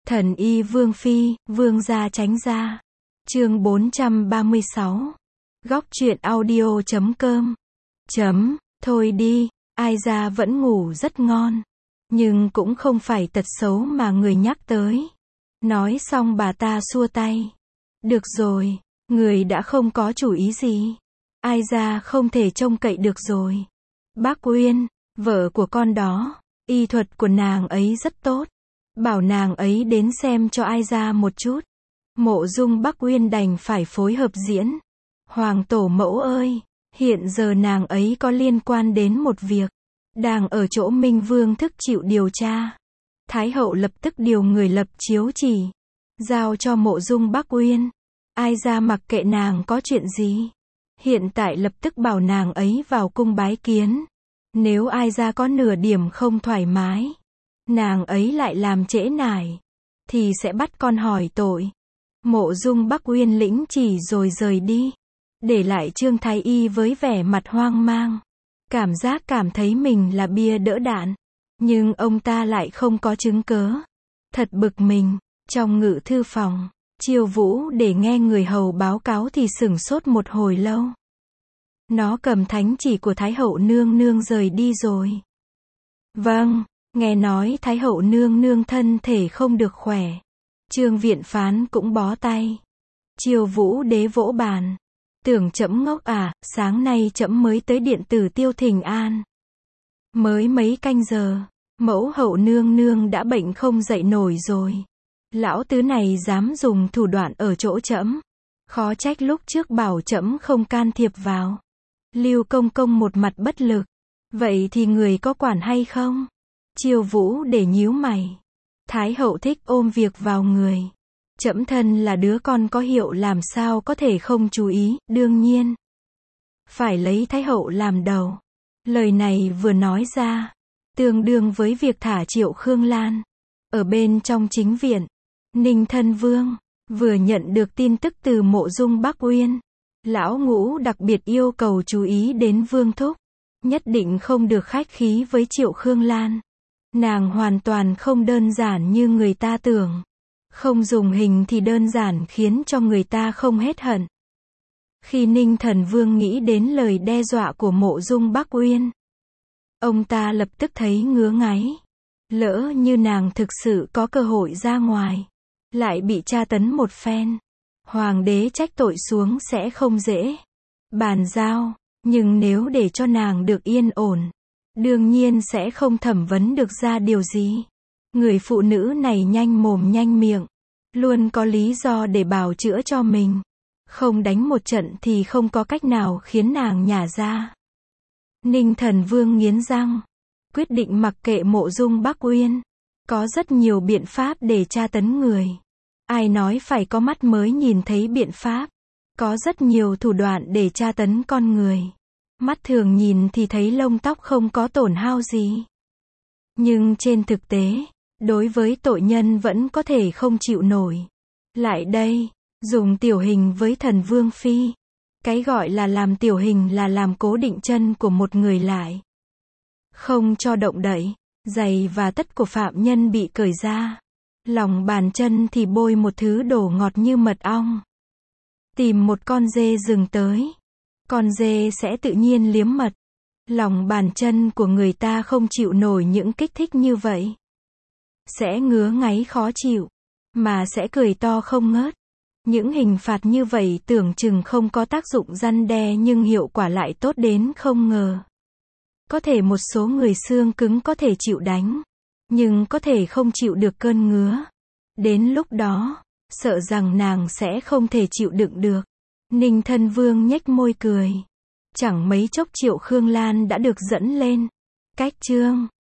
Thần y Vương Phi, Vương gia tránh ra. Chương 436. Góc truyện audio.com. Thôi đi, ai ra vẫn ngủ rất ngon. Nhưng cũng không phải tật xấu mà người nhắc tới. Nói xong bà ta xua tay. Được rồi, người đã không có chủ ý gì. Ai ra không thể trông cậy được rồi. Bác Uyên, vợ của con đó, y thuật của nàng ấy rất tốt. Bảo nàng ấy đến xem cho ai ra một chút. Mộ Dung Bắc Uyên đành phải phối hợp diễn. Hoàng tổ mẫu ơi, hiện giờ nàng ấy có liên quan đến một việc. Đang ở chỗ Minh Vương thức chịu điều tra. Thái hậu lập tức điều người lập chiếu chỉ. Giao cho Mộ Dung Bắc Uyên. Ai ra mặc kệ nàng có chuyện gì. Hiện tại lập tức bảo nàng ấy vào cung bái kiến. Nếu ai ra có nửa điểm không thoải mái, nàng ấy lại làm trễ nải, thì sẽ bắt con hỏi tội. Mộ Dung Bắc Uyên lĩnh chỉ rồi rời đi. Để lại Trương Thái Y với vẻ mặt hoang mang. Cảm thấy mình là bia đỡ đạn. Nhưng ông ta lại không có chứng cớ. Thật bực mình. Trong ngự thư phòng, Chiêu Vũ để nghe người hầu báo cáo thì sửng sốt một hồi lâu. Nó cầm thánh chỉ của Thái hậu nương nương rời đi rồi. Vâng, nghe nói Thái hậu nương nương thân thể không được khỏe. Trương viện phán cũng bó tay. Chiêu Vũ đế vỗ bàn. Tưởng trẫm ngốc à, sáng nay trẫm mới tới điện tử Tiêu thỉnh an. Mới mấy canh giờ, mẫu hậu nương nương đã bệnh không dậy nổi rồi. Lão tứ này dám dùng thủ đoạn ở chỗ trẫm. Khó trách lúc trước bảo trẫm không can thiệp vào. Lưu công công một mặt bất lực. Vậy thì người có quản hay không? Chiêu Vũ để nhíu mày. Thái hậu thích ôm việc vào người. Trẫm thân là đứa con có hiệu làm sao có thể không chú ý, đương nhiên. Phải lấy Thái hậu làm đầu. Lời này vừa nói ra, tương đương với việc thả Triệu Khương Lan. Ở bên trong chính viện, Ninh Thân Vương vừa nhận được tin tức từ Mộ Dung Bắc Uyên. Lão Ngũ đặc biệt yêu cầu chú ý đến Vương Thúc. Nhất định không được khách khí với Triệu Khương Lan. Nàng hoàn toàn không đơn giản như người ta tưởng. Không dùng hình thì đơn giản khiến cho người ta không hết hận. Khi Ninh Thần Vương nghĩ đến lời đe dọa của Mộ Dung Bắc Uyên, ông ta lập tức thấy ngứa ngáy. Lỡ như nàng thực sự có cơ hội ra ngoài, lại bị tra tấn một phen, hoàng đế trách tội xuống sẽ không dễ bàn giao. Nhưng nếu để cho nàng được yên ổn, đương nhiên sẽ không thẩm vấn được ra điều gì. Người phụ nữ này nhanh mồm nhanh miệng, luôn có lý do để bào chữa cho mình. Không đánh một trận thì không có cách nào khiến nàng nhả ra. Ninh Thần Vương nghiến răng, quyết định mặc kệ Mộ Dung Bắc Uyên. Có rất nhiều biện pháp để tra tấn người. Ai nói phải có mắt mới nhìn thấy biện pháp. Có rất nhiều thủ đoạn để tra tấn con người. Mắt thường nhìn thì thấy lông tóc không có tổn hao gì. Nhưng trên thực tế, đối với tội nhân vẫn có thể không chịu nổi. Lại đây, dùng tiểu hình với Thần Vương Phi. Cái gọi là làm tiểu hình là làm cố định chân của một người lại. Không cho động đậy, giày và tất của phạm nhân bị cởi ra. Lòng bàn chân thì bôi một thứ đồ ngọt như mật ong. Tìm một con dê rừng tới. Con dê sẽ tự nhiên liếm mật. Lòng bàn chân của người ta không chịu nổi những kích thích như vậy. Sẽ ngứa ngáy khó chịu. Mà sẽ cười to không ngớt. Những hình phạt như vậy tưởng chừng không có tác dụng răn đe nhưng hiệu quả lại tốt đến không ngờ. Có thể một số người xương cứng có thể chịu đánh. Nhưng có thể không chịu được cơn ngứa. Đến lúc đó, sợ rằng nàng sẽ không thể chịu đựng được. Ninh Thân Vương nhếch môi cười. Chẳng mấy chốc Triệu Khương Lan đã được dẫn lên. Cách chương